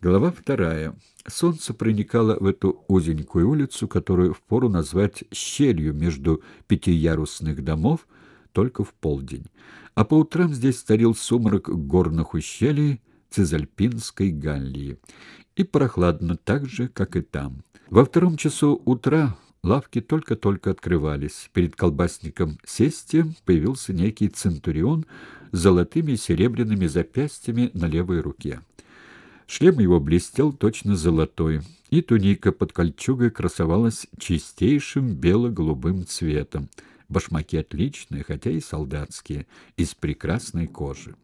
Глава 2. Солнце проникало в эту узенькую улицу, которую впору назвать щелью между пятиярусных домов, только в полдень. А по утрам здесь царил сумрак горных ущелий Цезальпинской Галлии. И прохладно так же, как и там. Во 2 часу утра лавки только-только открывались. Перед колбасником Сестием появился некий центурион с золотыми и серебряными запястьями на левой руке. Шлем его блестел точно золотой, и туника под кольчугой красовалась чистейшим бело-голубым цветом. Башмаки отличные, хотя и солдатские, из прекрасной кожи.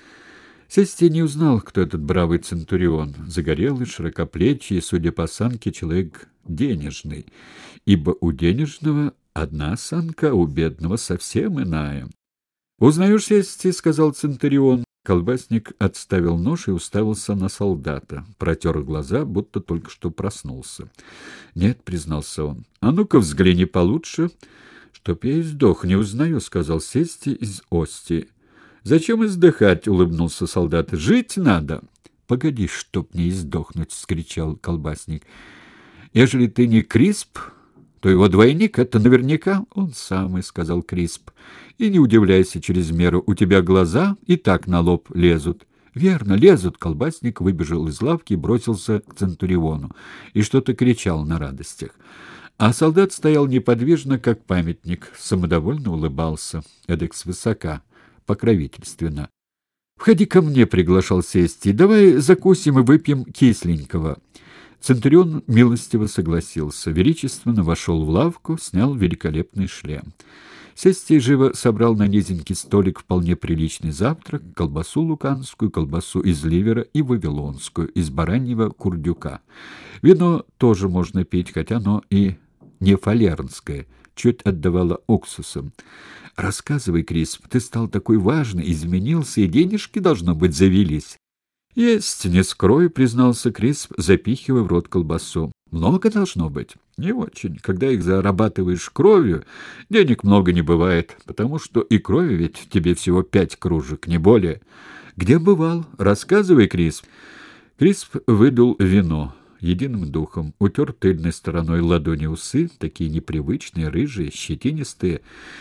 Сестий не узнал, кто этот бравый центурион, загорелый, широкоплечий, судя по осанке, человек денежный, ибо у денежного одна осанка, а у бедного совсем иная. «Узнаешь, Сестий?» — сказал центурион. Колбасник отставил нож и уставился на солдата, протер глаза, будто только что проснулся. «Нет», — признался он, — «а ну-ка взгляни получше». «Чтоб я и сдох, не узнаю», — сказал Сестий из Ости. «Зачем издыхать?» — улыбнулся солдат. «Жить надо». «Погоди, чтоб не издохнуть!» — вскричал колбасник. «Ежели ты не Крисп, то его двойник — это наверняка он самый», — сказал Крисп. «И не удивляйся через меру, у тебя глаза и так на лоб лезут». «Верно, лезут!» — колбасник выбежал из лавки и бросился к центуриону. И что-то кричал на радостях. А солдат стоял неподвижно, как памятник, самодовольно улыбался, эдак свысока, покровительственно. «Входи ко мне», — приглашал Сестий, — «давай закусим и выпьем кисленького». Центурион милостиво согласился, величественно вошел в лавку, снял великолепный шлем. Сестий живо собрал на низенький столик вполне приличный завтрак, колбасу луканскую, колбасу из ливера и вавилонскую, из бараньего курдюка. Вино тоже можно пить, хотя оно и не фалернское, чуть отдавало уксусом. «Рассказывай, Крисп, ты стал такой важный, изменился, и денежки, должно быть, завелись». «Есть, не скрою», — признался Крисп, запихивая в рот колбасу. «Много должно быть?» «Не очень. Когда их зарабатываешь кровью, денег много не бывает, потому что и крови ведь в тебе всего 5 кружек, не более». «Где бывал? Рассказывай, Крисп». Крисп выдул вино единым духом, утер тыльной стороной ладони усы, такие непривычные, рыжие, щетинистые,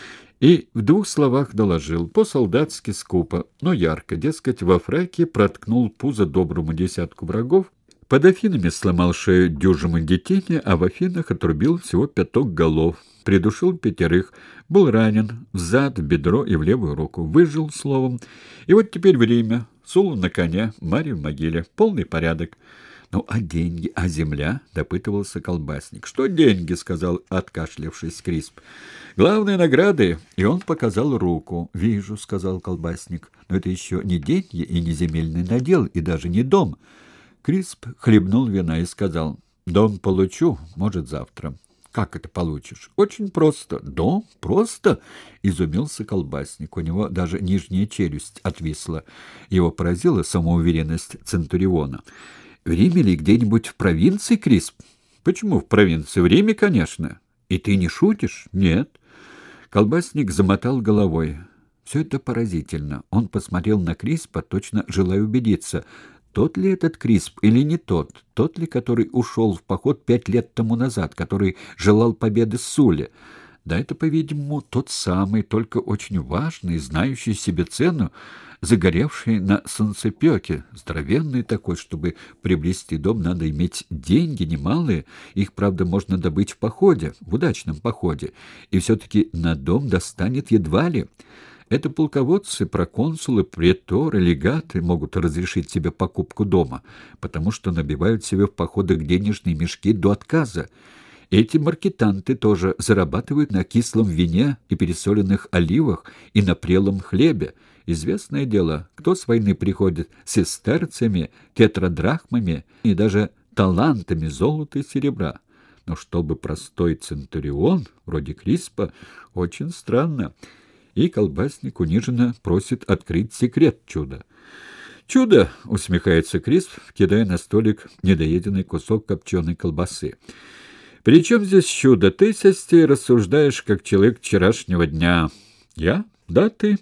и в 2 словах доложил, по-солдатски скупо, но ярко, дескать, во фраке проткнул пузо доброму десятку врагов, под Афинами сломал шею дюжим Гетине, а в Афинах отрубил всего 5 голов, придушил 5, был ранен в зад, в бедро и в левую руку, выжил, словом. И вот теперь время, Сула на коне, Марья в могиле, полный порядок. «Ну, а деньги, а земля?» — допытывался колбасник. «Что деньги?» — сказал, откашлявшись Крисп. «Главные награды». И он показал руку. «Вижу», — сказал колбасник. «Но это еще не деньги и не земельный надел, и даже не дом». Крисп хлебнул вина и сказал: «Дом получу, может, завтра». «Как это получишь?» «Очень просто». «Дом? Просто?» — изумился колбасник. У него даже нижняя челюсть отвисла. Его поразила самоуверенность центуриона. «В Риме или где-нибудь в провинции, Крисп?» «Почему в провинции? В Риме, конечно». «И ты не шутишь?» «Нет». Колбасник замотал головой. Все это поразительно. Он посмотрел на Криспа, точно желая убедиться, тот ли этот Крисп или не тот, тот ли, который ушел в поход 5 лет тому назад, который желал победы Суле. Да это, по-видимому, тот самый, только очень важный, знающий себе цену, загоревший на солнцепёке, здоровенный такой. Чтобы приобрести дом, надо иметь деньги немалые, их, правда, можно добыть в походе, в удачном походе, и все-таки на дом достанет едва ли. Это полководцы, проконсулы, преторы, легаты могут разрешить себе покупку дома, потому что набивают себе в походах денежные мешки до отказа. Эти маркетанты тоже зарабатывают на кислом вине и пересоленных оливах и на прелом хлебе. Известное дело, кто с войны приходит с сестерцами, тетрадрахмами и даже талантами золота и серебра. Но чтобы простой центурион, вроде Криспа, очень странно. И колбасник униженно просит открыть секрет чуда. «Чудо!» — усмехается Крисп, кидая на столик недоеденный кусок копченой колбасы. «При чем здесь чудо? Ты, Сестий, рассуждаешь, как человек вчерашнего дня». «Я? Да, ты.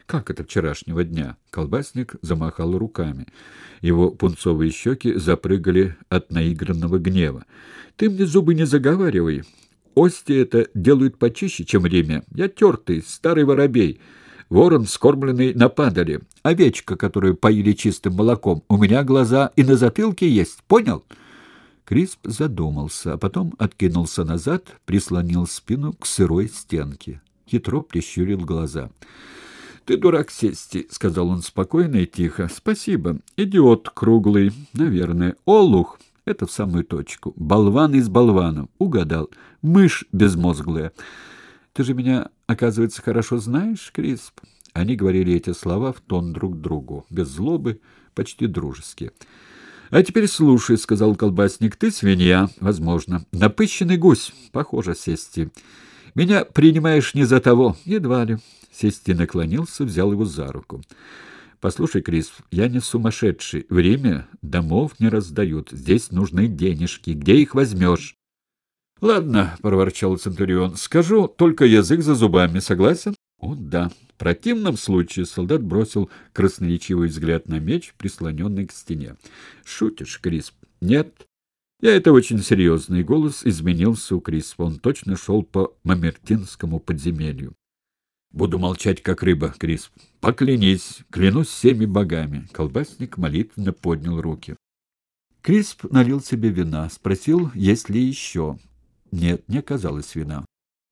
Как это вчерашнего дня? Колбасник замахал руками. Его пунцовые щеки запрыгали от наигранного гнева. Ты мне зубы не заговаривай. Ости это делают почище, чем время. Я тертый, старый воробей. Ворон, скормленный на падале. Овечка, которую поили чистым молоком. У меня глаза и на затылке есть. Понял? Крисп задумался, а потом откинулся назад, прислонил спину к сырой стенке. Хитро прищурил глаза. «Ты дурак, Сести», — сказал он спокойно и тихо. «Спасибо. Идиот круглый, наверное. Олух. Это в самую точку. Болван из болванов. Угадал. Мышь безмозглая. Ты же меня, оказывается, хорошо знаешь, Крисп?» Они говорили эти слова в тон друг другу, без злобы, почти дружески. «А теперь слушай», — сказал колбасник, — «ты свинья, возможно. Напыщенный гусь, похоже, Сести. Меня принимаешь не за того, едва ли». Сести наклонился, взял его за руку. «Послушай, Крисп, я не сумасшедший. Время домов не раздают. Здесь нужны денежки. Где их возьмешь?» «Ладно», — проворчал Центурион, — «скажу, только язык за зубами. Согласен?» «О, да». В противном случае солдат бросил красноречивый взгляд на меч, прислоненный к стене. «Шутишь, Крисп?» «Нет. Я это очень серьезно». И голос изменился у Криспа. Он точно шел по Мамертинскому подземелью. «Буду молчать, как рыба, Крисп. Поклянись, клянусь всеми богами». Колбасник молитвенно поднял руки. Крисп налил себе вина, спросил, есть ли еще. Нет, не оказалось вина.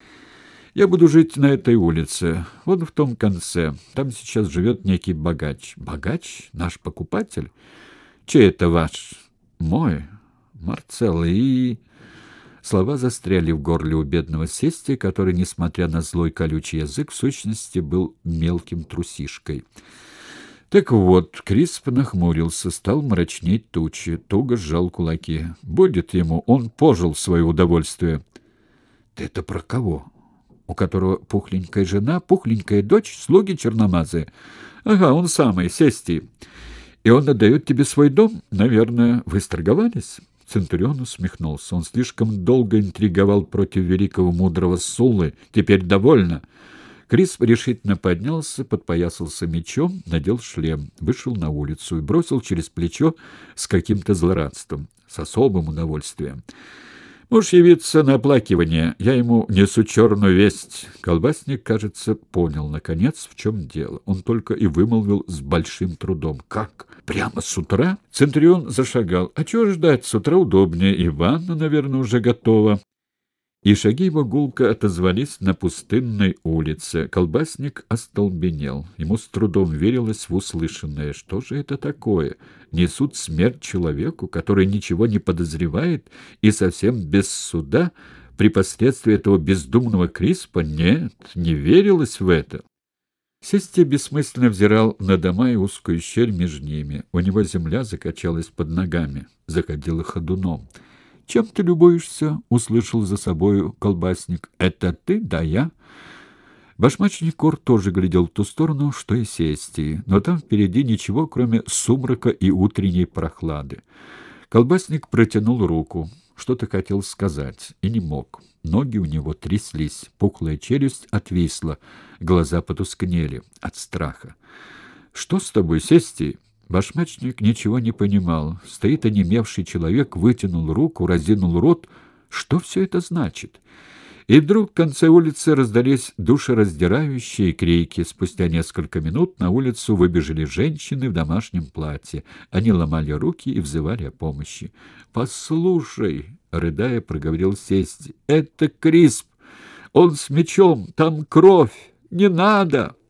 «Я буду жить на этой улице, вот в том конце. Там сейчас живет некий богач». «Богач? Наш покупатель? Чей это ваш?» «Мой. Марцелло и...» Слова застряли в горле у бедного Сести, который, несмотря на злой колючий язык, в сущности был мелким трусишкой. Так вот, Крисп нахмурился, стал мрачнеть тучи, туго сжал кулаки. Будет ему, он пожил свое удовольствие. «Ты это про кого? У которого пухленькая жена, пухленькая дочь, слуги черномазые?» «Ага, он самый, Сести. И он отдает тебе свой дом? Наверное, вы сторговались?» Центурион усмехнулся. Он слишком долго интриговал против великого мудрого Суллы. Теперь довольно. Крисп решительно поднялся, подпоясался мечом, надел шлем, вышел на улицу и бросил через плечо с каким-то злорадством, с особым удовольствием. «Можешь явиться на оплакивание, я ему несу черную весть». Колбасник, кажется, понял, наконец, в чем дело. Он только и вымолвил с большим трудом. «Как? Прямо с утра?» Центурион зашагал. «А чего ждать? С утра удобнее, и ванна, наверное, уже готова». И шаги его гулко отозвались на пустынной улице. Колбасник остолбенел. Ему с трудом верилось в услышанное. Что же это такое? Несут смерть человеку, который ничего не подозревает и совсем без суда при посредстве этого бездумного Криспа? Нет, не верилось в это. Сести бессмысленно взирал на дома и узкую щель между ними. У него земля закачалась под ногами, заходила ходуном. «Чем ты любуешься?» — услышал за собою колбасник. «Это ты, да я?» Башмачник Кор тоже глядел в ту сторону, что и Сести, но там впереди ничего, кроме сумрака и утренней прохлады. Колбасник протянул руку, что-то хотел сказать, и не мог. Ноги у него тряслись, пухлая челюсть отвисла, глаза потускнели от страха. «Что с тобой, Сести?» Башмачник ничего не понимал. Стоит онемевший человек, вытянул руку, разинул рот. Что все это значит? И вдруг в конце улицы раздались душераздирающие крики. Спустя несколько минут на улицу выбежали женщины в домашнем платье. Они ломали руки и взывали о помощи. «Послушай», — рыдая, проговорил Сести, — «это Крисп. Он с мечом, там кровь. Не надо!»